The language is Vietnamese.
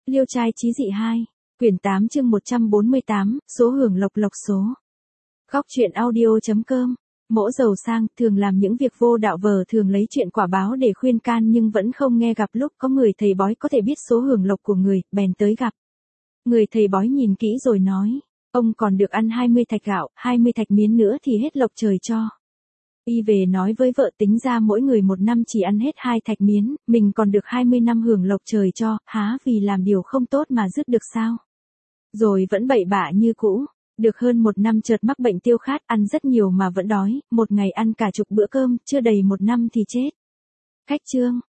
Liêu trai chí dị 2, quyển 8 chương 148, số hưởng lộc lộc số. Góc truyện audio.com. Mỗ giàu sang thường làm những việc vô đạo vờ, thường lấy chuyện quả báo để khuyên can nhưng vẫn không nghe. Gặp lúc có người thầy bói có thể biết số hưởng lộc của người, bèn tới gặp. Người thầy bói nhìn kỹ rồi nói, ông còn được ăn 20 thạch gạo, 20 thạch miến nữa thì hết lộc trời cho. Y về nói với vợ, tính ra mỗi người một năm chỉ ăn hết 2 thạch miến, mình còn được 20 năm hưởng lộc trời cho, há vì làm điều không tốt mà dứt được sao? Rồi vẫn bậy bạ như cũ. Được hơn 1 năm chợt mắc bệnh tiêu khát, ăn rất nhiều mà vẫn đói, một ngày ăn cả chục bữa cơm, chưa đầy 1 năm thì chết. Khách chương,